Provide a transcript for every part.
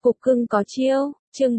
Cục cưng có chiêu, chương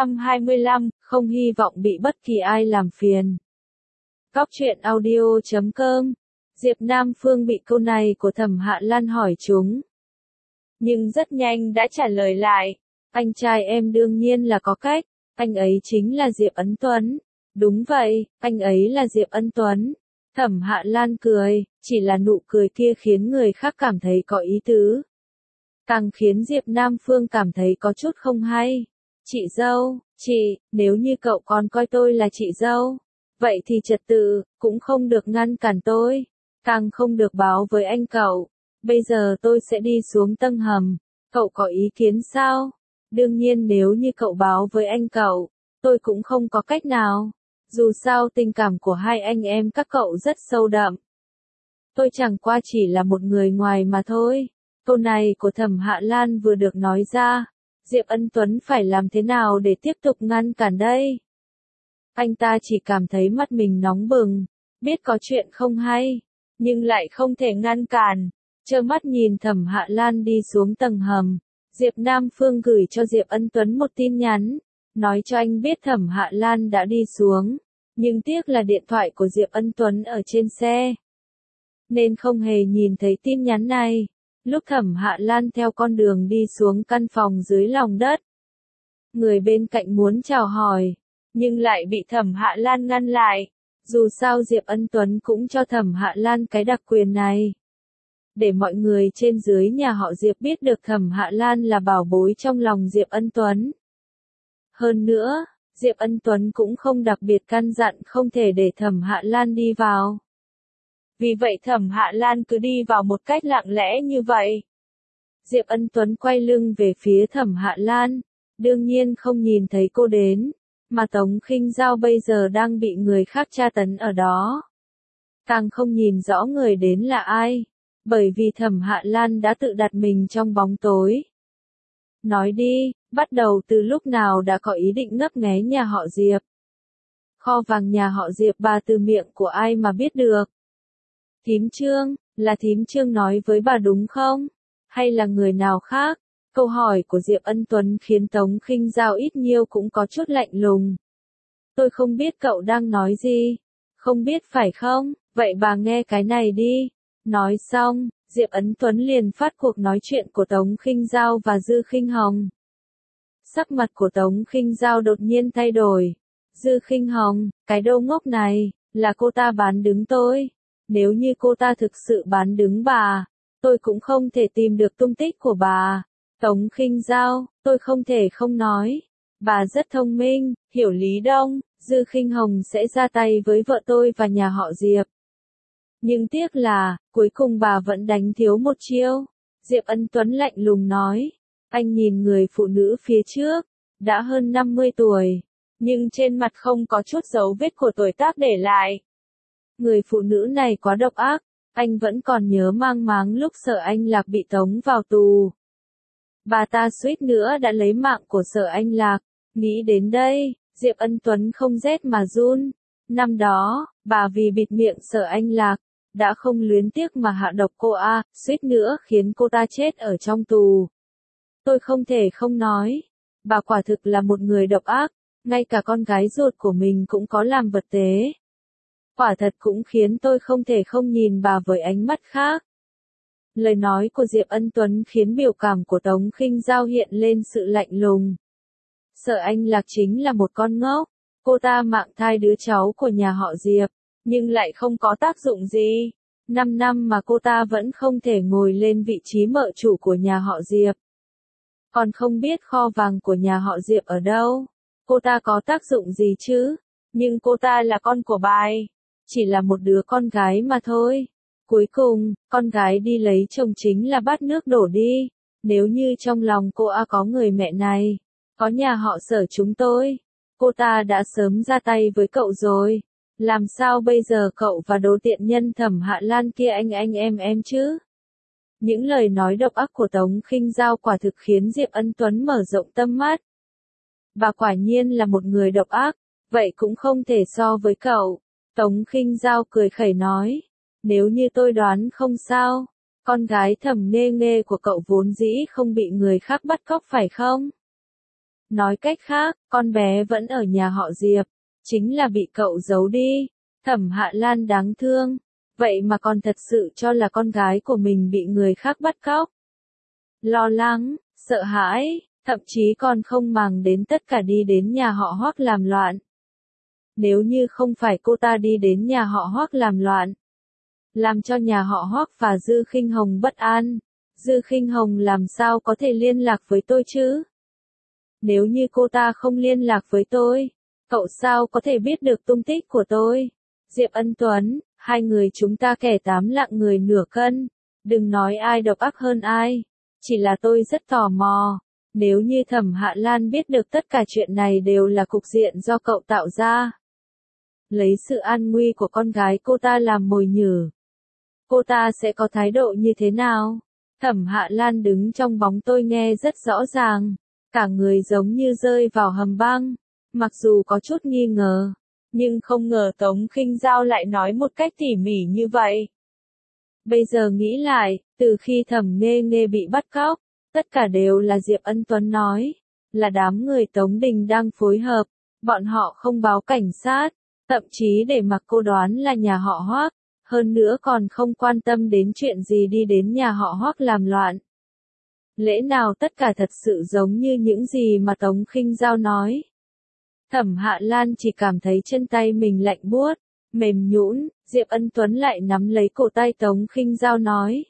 425, không hy vọng bị bất kỳ ai làm phiền. Cóc truyện audio.com. Diệp Nam Phương bị câu này của Thẩm Hạ Lan hỏi trúng. Nhưng rất nhanh đã trả lời lại. Anh trai em đương nhiên là có cách, anh ấy chính là Diệp Ân Tuấn. Đúng vậy, anh ấy là Diệp Ân Tuấn. Thẩm Hạ Lan cười, chỉ là nụ cười kia khiến người khác cảm thấy có ý tứ. Càng khiến Diệp Nam Phương cảm thấy có chút không hay. Chị dâu, chị, nếu như cậu còn coi tôi là chị dâu, vậy thì trật tự, cũng không được ngăn cản tôi, càng không được báo với anh cậu. Bây giờ tôi sẽ đi xuống tầng hầm, cậu có ý kiến sao? Đương nhiên nếu như cậu báo với anh cậu, tôi cũng không có cách nào. Dù sao tình cảm của hai anh em các cậu rất sâu đậm. Tôi chẳng qua chỉ là một người ngoài mà thôi. Câu này của Thẩm Hạ Lan vừa được nói ra, Diệp Ân Tuấn phải làm thế nào để tiếp tục ngăn cản đây? Anh ta chỉ cảm thấy mắt mình nóng bừng, biết có chuyện không hay, nhưng lại không thể ngăn cản, trơ mắt nhìn Thẩm Hạ Lan đi xuống tầng hầm. Diệp Nam Phương gửi cho Diệp Ân Tuấn một tin nhắn, nói cho anh biết Thẩm Hạ Lan đã đi xuống, nhưng tiếc là điện thoại của Diệp Ân Tuấn ở trên xe, nên không hề nhìn thấy tin nhắn này. Lúc Thẩm Hạ Lan theo con đường đi xuống căn phòng dưới lòng đất, người bên cạnh muốn chào hỏi, nhưng lại bị Thẩm Hạ Lan ngăn lại. Dù sao Diệp Ân Tuấn cũng cho Thẩm Hạ Lan cái đặc quyền này, để mọi người trên dưới nhà họ Diệp biết được Thẩm Hạ Lan là bảo bối trong lòng Diệp Ân Tuấn. Hơn nữa, Diệp Ân Tuấn cũng không đặc biệt căn dặn không thể để Thẩm Hạ Lan đi vào. Vì vậy Thẩm Hạ Lan cứ đi vào một cách lặng lẽ như vậy. Diệp Ân Tuấn quay lưng về phía Thẩm Hạ Lan, đương nhiên không nhìn thấy cô đến, mà Tống Khinh Dao bây giờ đang bị người khác tra tấn ở đó. Càng không nhìn rõ người đến là ai, bởi vì Thẩm Hạ Lan đã tự đặt mình trong bóng tối. Nói đi, bắt đầu từ lúc nào đã có ý định ngấp nghé nhà họ Diệp? Kho vàng nhà họ Diệp bà từ miệng của ai mà biết được? Thím Trương, là thím Trương nói với bà đúng không? Hay là người nào khác? Câu hỏi của Diệp Ân Tuấn khiến Tống Khinh Dao ít nhiều cũng có chút lạnh lùng. Tôi không biết cậu đang nói gì. Không biết phải không? Vậy bà nghe cái này đi. Nói xong, Diệp Ân Tuấn liền phát cuộc nói chuyện của Tống Khinh Dao và Dư Khinh Hồng. Sắc mặt của Tống Khinh Dao đột nhiên thay đổi. Dư Khinh Hồng, cái đồ ngốc này, là cô ta bán đứng tôi. Nếu như cô ta thực sự bán đứng bà, tôi cũng không thể tìm được tung tích của bà. Tống Khinh Dao, tôi không thể không nói. Bà rất thông minh, hiểu lý đông, Dư Khinh Hồng sẽ ra tay với vợ tôi và nhà họ Diệp. Nhưng tiếc là, cuối cùng bà vẫn đánh thiếu một chiêu. Diệp Ân Tuấn lạnh lùng nói. Anh nhìn người phụ nữ phía trước, đã hơn 50 tuổi, nhưng trên mặt không có chút dấu vết của tuổi tác để lại. Người phụ nữ này quá độc ác, anh vẫn còn nhớ mang máng lúc Sở Anh Lạc bị tống vào tù. Bà ta suýt nữa đã lấy mạng của Sở Anh Lạc. Nghĩ đến đây, Diệp Ân Tuấn không rét mà run. Năm đó, bà vì bịt miệng Sở Anh Lạc, đã không luyến tiếc mà hạ độc cô suýt nữa khiến cô ta chết ở trong tù. Tôi không thể không nói, bà quả thực là một người độc ác, ngay cả con gái ruột của mình cũng có làm vật tế. Quả thật cũng khiến tôi không thể không nhìn bà với ánh mắt khác. Lời nói của Diệp Ân Tuấn khiến biểu cảm của Tống Khinh Dao hiện lên sự lạnh lùng. Sở Anh Lạc chính là một con ngốc, cô ta mang thai đứa cháu của nhà họ Diệp, nhưng lại không có tác dụng gì. 5 năm mà cô ta vẫn không thể ngồi lên vị trí mợ chủ của nhà họ Diệp. Còn không biết kho vàng của nhà họ Diệp ở đâu. Cô ta có tác dụng gì chứ? Nhưng cô ta là con của bà ấy. Chỉ là một đứa con gái mà thôi. Cuối cùng, con gái đi lấy chồng chính là bát nước đổ đi. Nếu như trong lòng cô có người mẹ này, có nhà họ Sở chúng tôi, cô ta đã sớm ra tay với cậu rồi. Làm sao bây giờ cậu và đồ tiện nhân Thẩm Hạ Lan kia anh em chứ? Những lời nói độc ác của Tống Khinh Dao quả thực khiến Diệp Ân Tuấn mở rộng tâm mắt. Bà quả nhiên là một người độc ác, vậy cũng không thể so với cậu. Tống Khinh Dao cười khẩy nói, nếu như tôi đoán không sao, con gái Thẩm Nghê Nghê của cậu vốn dĩ không bị người khác bắt cóc phải không? Nói cách khác, con bé vẫn ở nhà họ Diệp, chính là bị cậu giấu đi. Thẩm Hạ Lan đáng thương, vậy mà còn thật sự cho là con gái của mình bị người khác bắt cóc. Lo lắng, sợ hãi, thậm chí còn không màng đến tất cả đi đến nhà họ Hoắc làm loạn. Nếu như không phải cô ta đi đến nhà họ Hoắc làm loạn, làm cho nhà họ Hoắc và Dư Khinh Hồng bất an, Dư Khinh Hồng làm sao có thể liên lạc với tôi chứ? Nếu như cô ta không liên lạc với tôi, cậu sao có thể biết được tung tích của tôi? Diệp Ân Tuấn, hai người chúng ta kẻ tám lạng người nửa cân, đừng nói ai độc ác hơn ai, chỉ là tôi rất tò mò, nếu như Thẩm Hạ Lan biết được tất cả chuyện này đều là cục diện do cậu tạo ra. Lấy sự an nguy của con gái cô ta làm mồi nhử, cô ta sẽ có thái độ như thế nào? Thẩm Hạ Lan đứng trong bóng tôi nghe rất rõ ràng, cả người giống như rơi vào hầm băng, mặc dù có chút nghi ngờ, nhưng không ngờ Tống Khinh Dao lại nói một cách tỉ mỉ như vậy. Bây giờ nghĩ lại, từ khi Thẩm Nghê Nghê bị bắt cóc, tất cả đều là Diệp Ân Tuấn nói, là đám người Tống Đình đang phối hợp, bọn họ không báo cảnh sát, thậm chí để mặc cô đoán là nhà họ Hoắc, hơn nữa còn không quan tâm đến chuyện gì đi đến nhà họ Hoắc làm loạn. Lẽ nào tất cả thật sự giống như những gì mà Tống Khinh Dao nói? Thẩm Hạ Lan chỉ cảm thấy chân tay mình lạnh buốt, mềm nhũn, Diệp Ân Tuấn lại nắm lấy cổ tay Tống Khinh Dao nói.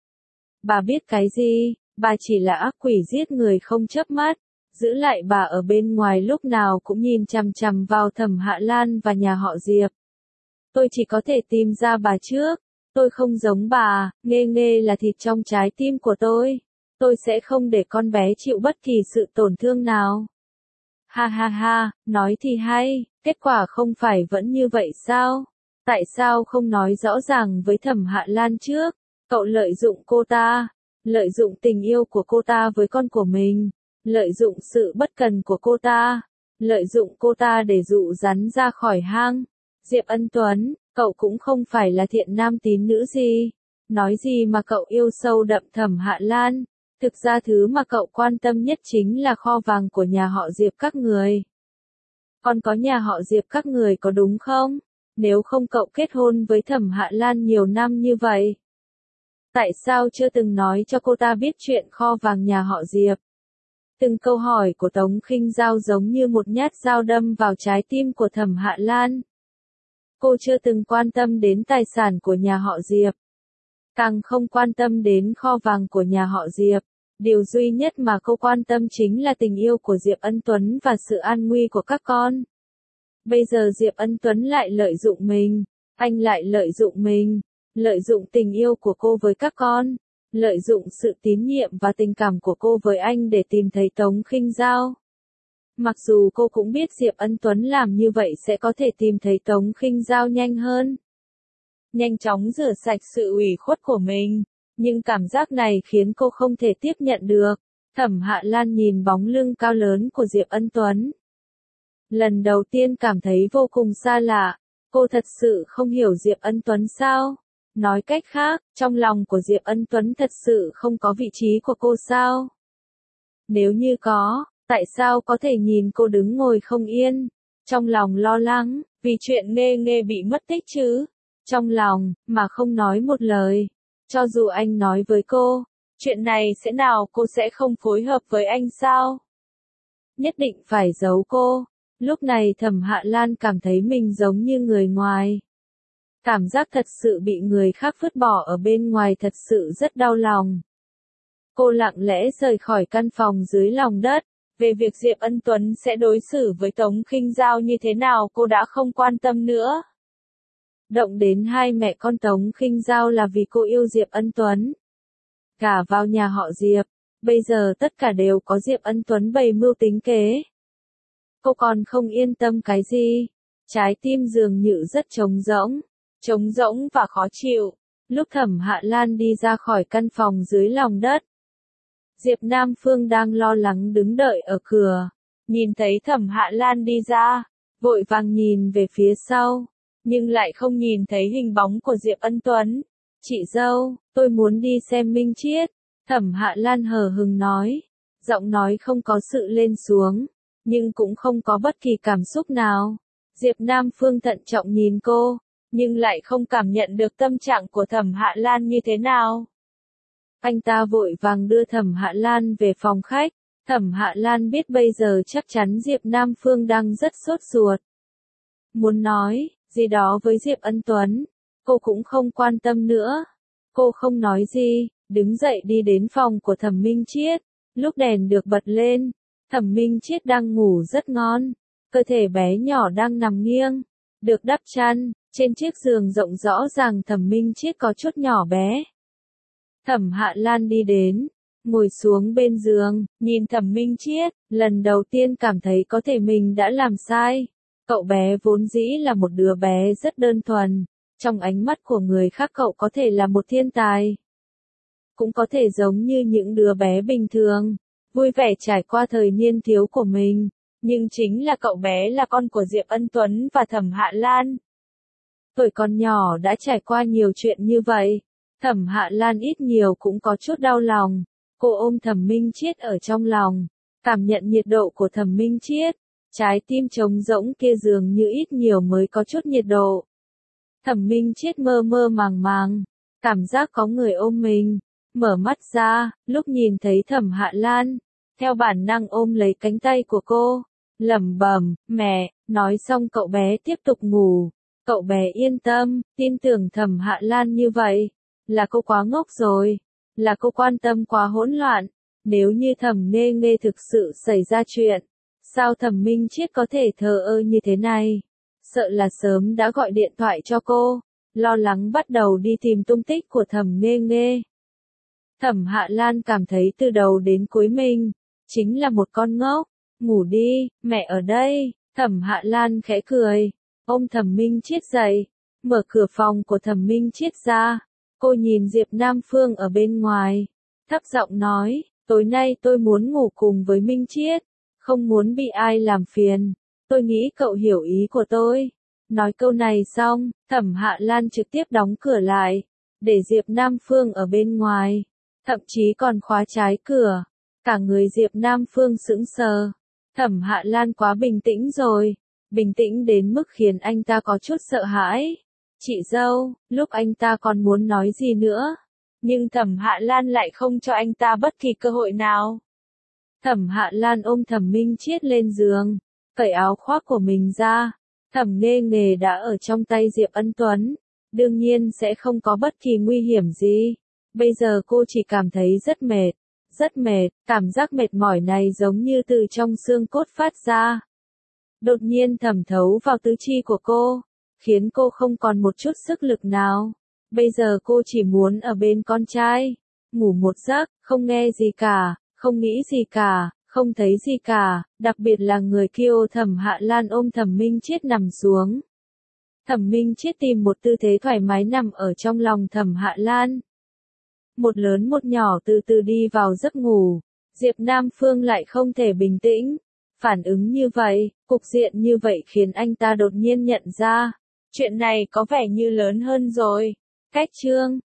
Bà biết cái gì, bà chỉ là ác quỷ giết người không chớp mắt, giữ lại bà ở bên ngoài lúc nào cũng nhìn chằm chằm vào Thẩm Hạ Lan và nhà họ Diệp. Tôi chỉ có thể tìm ra bà trước, tôi không giống bà, Nghê Nghê là thịt trong trái tim của tôi sẽ không để con bé chịu bất kỳ sự tổn thương nào. Ha ha ha, nói thì hay, kết quả không phải vẫn như vậy sao? Tại sao không nói rõ ràng với Thẩm Hạ Lan trước? Cậu lợi dụng cô ta, lợi dụng tình yêu của cô ta với con của mình, lợi dụng sự bất cần của cô ta, lợi dụng cô ta để dụ rắn ra khỏi hang. Diệp Ân Tuấn, cậu cũng không phải là thiện nam tín nữ gì, nói gì mà cậu yêu sâu đậm Thẩm Hạ Lan. Thực ra thứ mà cậu quan tâm nhất chính là kho vàng của nhà họ Diệp các người. Còn có nhà họ Diệp các người có đúng không? Nếu không cậu kết hôn với Thẩm Hạ Lan nhiều năm như vậy. Tại sao chưa từng nói cho cô ta biết chuyện kho vàng nhà họ Diệp? Từng câu hỏi của Tống Khinh Dao giống như một nhát dao đâm vào trái tim của Thẩm Hạ Lan. Cô chưa từng quan tâm đến tài sản của nhà họ Diệp. Càng không quan tâm đến kho vàng của nhà họ Diệp. Điều duy nhất mà cô quan tâm chính là tình yêu của Diệp Ân Tuấn và sự an nguy của các con. Bây giờ Diệp Ân Tuấn lại lợi dụng mình, anh lại lợi dụng mình, lợi dụng tình yêu của cô với các con, lợi dụng sự tín nhiệm và tình cảm của cô với anh để tìm thấy Tống Khinh Dao. Mặc dù cô cũng biết Diệp Ân Tuấn làm như vậy sẽ có thể tìm thấy Tống Khinh Dao nhanh hơn. Nhanh chóng rửa sạch sự ủy khuất của mình. Nhưng cảm giác này khiến cô không thể tiếp nhận được. Thẩm Hạ Lan nhìn bóng lưng cao lớn của Diệp Ân Tuấn. Lần đầu tiên cảm thấy vô cùng xa lạ. Cô thật sự không hiểu Diệp Ân Tuấn sao? Nói cách khác, trong lòng của Diệp Ân Tuấn thật sự không có vị trí của cô sao? Nếu như có, tại sao có thể nhìn cô đứng ngồi không yên? Trong lòng lo lắng, vì chuyện Nghê Nghê bị mất tích chứ? Trong lòng, mà không nói một lời. Cho dù anh nói với cô, chuyện này sẽ nào cô sẽ không phối hợp với anh sao? Nhất định phải giấu cô. Lúc này Thẩm Hạ Lan cảm thấy mình giống như người ngoài. Cảm giác thật sự bị người khác vứt bỏ ở bên ngoài thật sự rất đau lòng. Cô lặng lẽ rời khỏi căn phòng dưới lòng đất. Về việc Diệp Ân Tuấn sẽ đối xử với Tống Khinh Dao như thế nào cô đã không quan tâm nữa. Động đến hai mẹ con Tống Khinh Dao là vì cô yêu Diệp Ân Tuấn. Gả vào nhà họ Diệp, bây giờ tất cả đều có Diệp Ân Tuấn bày mưu tính kế. Cô còn không yên tâm cái gì, trái tim dường như rất trống rỗng và khó chịu. Lúc Thẩm Hạ Lan đi ra khỏi căn phòng dưới lòng đất, Diệp Nam Phương đang lo lắng đứng đợi ở cửa, nhìn thấy Thẩm Hạ Lan đi ra, vội vàng nhìn về phía sau. Nhưng lại không nhìn thấy hình bóng của Diệp Ân Tuấn. Chị dâu, tôi muốn đi xem Minh Chiết. Thẩm Hạ Lan hờ hững nói. Giọng nói không có sự lên xuống, nhưng cũng không có bất kỳ cảm xúc nào. Diệp Nam Phương thận trọng nhìn cô, nhưng lại không cảm nhận được tâm trạng của Thẩm Hạ Lan như thế nào. Anh ta vội vàng đưa Thẩm Hạ Lan về phòng khách. Thẩm Hạ Lan biết bây giờ chắc chắn Diệp Nam Phương đang rất sốt ruột. Muốn nói gì đó với Diệp Ân Tuấn, cô cũng không quan tâm nữa. Cô không nói gì, đứng dậy đi đến phòng của Thẩm Minh Chiết. Lúc đèn được bật lên, Thẩm Minh Chiết đang ngủ rất ngon. Cơ thể bé nhỏ đang nằm nghiêng, được đắp chăn, trên chiếc giường rộng rõ ràng Thẩm Minh Chiết có chút nhỏ bé. Thẩm Hạ Lan đi đến, ngồi xuống bên giường, nhìn Thẩm Minh Chiết, lần đầu tiên cảm thấy có thể mình đã làm sai. Cậu bé vốn dĩ là một đứa bé rất đơn thuần, trong ánh mắt của người khác cậu có thể là một thiên tài. Cũng có thể giống như những đứa bé bình thường, vui vẻ trải qua thời niên thiếu của mình, nhưng chính là cậu bé là con của Diệp Ân Tuấn và Thẩm Hạ Lan. Tuổi còn nhỏ đã trải qua nhiều chuyện như vậy, Thẩm Hạ Lan ít nhiều cũng có chút đau lòng. Cô ôm Thẩm Minh Chiết ở trong lòng, cảm nhận nhiệt độ của Thẩm Minh Chiết, trái tim trống rỗng kia dường như ít nhiều mới có chút nhiệt độ. Thẩm Minh Chiết mơ mơ màng màng, cảm giác có người ôm mình, mở mắt ra, lúc nhìn thấy Thẩm Hạ Lan, theo bản năng ôm lấy cánh tay của cô, lẩm bẩm, mẹ, nói xong cậu bé tiếp tục ngủ. Cậu bé yên tâm, tin tưởng Thẩm Hạ Lan như vậy, là cô quá ngốc rồi, là cô quan tâm quá hỗn loạn. Nếu như Thẩm Nghê Nghê thực sự xảy ra chuyện, sao Thẩm Minh Chiết có thể thờ ơ như thế này? Sợ là sớm đã gọi điện thoại cho cô, lo lắng bắt đầu đi tìm tung tích của Thẩm Nghê Nghê. Thẩm Hạ Lan cảm thấy từ đầu đến cuối mình chính là một con ngốc. Ngủ đi, mẹ ở đây. Thẩm Hạ Lan khẽ cười, ôm Thẩm Minh Chiết dậy, mở cửa phòng của Thẩm Minh Chiết ra. Cô nhìn Diệp Nam Phương ở bên ngoài, thấp giọng nói, tối nay tôi muốn ngủ cùng với Minh Chiết, không muốn bị ai làm phiền. Tôi nghĩ cậu hiểu ý của tôi. Nói câu này xong, Thẩm Hạ Lan trực tiếp đóng cửa lại, để Diệp Nam Phương ở bên ngoài, thậm chí còn khóa trái cửa. Cả người Diệp Nam Phương sững sờ. Thẩm Hạ Lan quá bình tĩnh rồi, bình tĩnh đến mức khiến anh ta có chút sợ hãi. Chị dâu, lúc anh ta còn muốn nói gì nữa, nhưng Thẩm Hạ Lan lại không cho anh ta bất kỳ cơ hội nào. Thẩm Hạ Lan ôm Thẩm Minh Chiết lên giường, cởi áo khoác của mình ra. Thẩm Nghê Nghê đã ở trong tay Diệp Ân Tuấn, đương nhiên sẽ không có bất kỳ nguy hiểm gì. Bây giờ cô chỉ cảm thấy rất mệt, cảm giác mệt mỏi này giống như từ trong xương cốt phát ra. Đột nhiên thẩm thấu vào tứ chi của cô, khiến cô không còn một chút sức lực nào. Bây giờ cô chỉ muốn ở bên con trai, ngủ một giấc, không nghe gì cả, không nghĩ gì cả, không thấy gì cả, đặc biệt là người kiêu. Thẩm Hạ Lan ôm Thẩm Minh Chiết nằm xuống. Thẩm Minh Chiết tìm một tư thế thoải mái nằm ở trong lòng Thẩm Hạ Lan. Một lớn một nhỏ từ từ đi vào giấc ngủ, Diệp Nam Phương lại không thể bình tĩnh. Phản ứng như vậy, cục diện như vậy khiến anh ta đột nhiên nhận ra, chuyện này có vẻ như lớn hơn rồi. Cách chương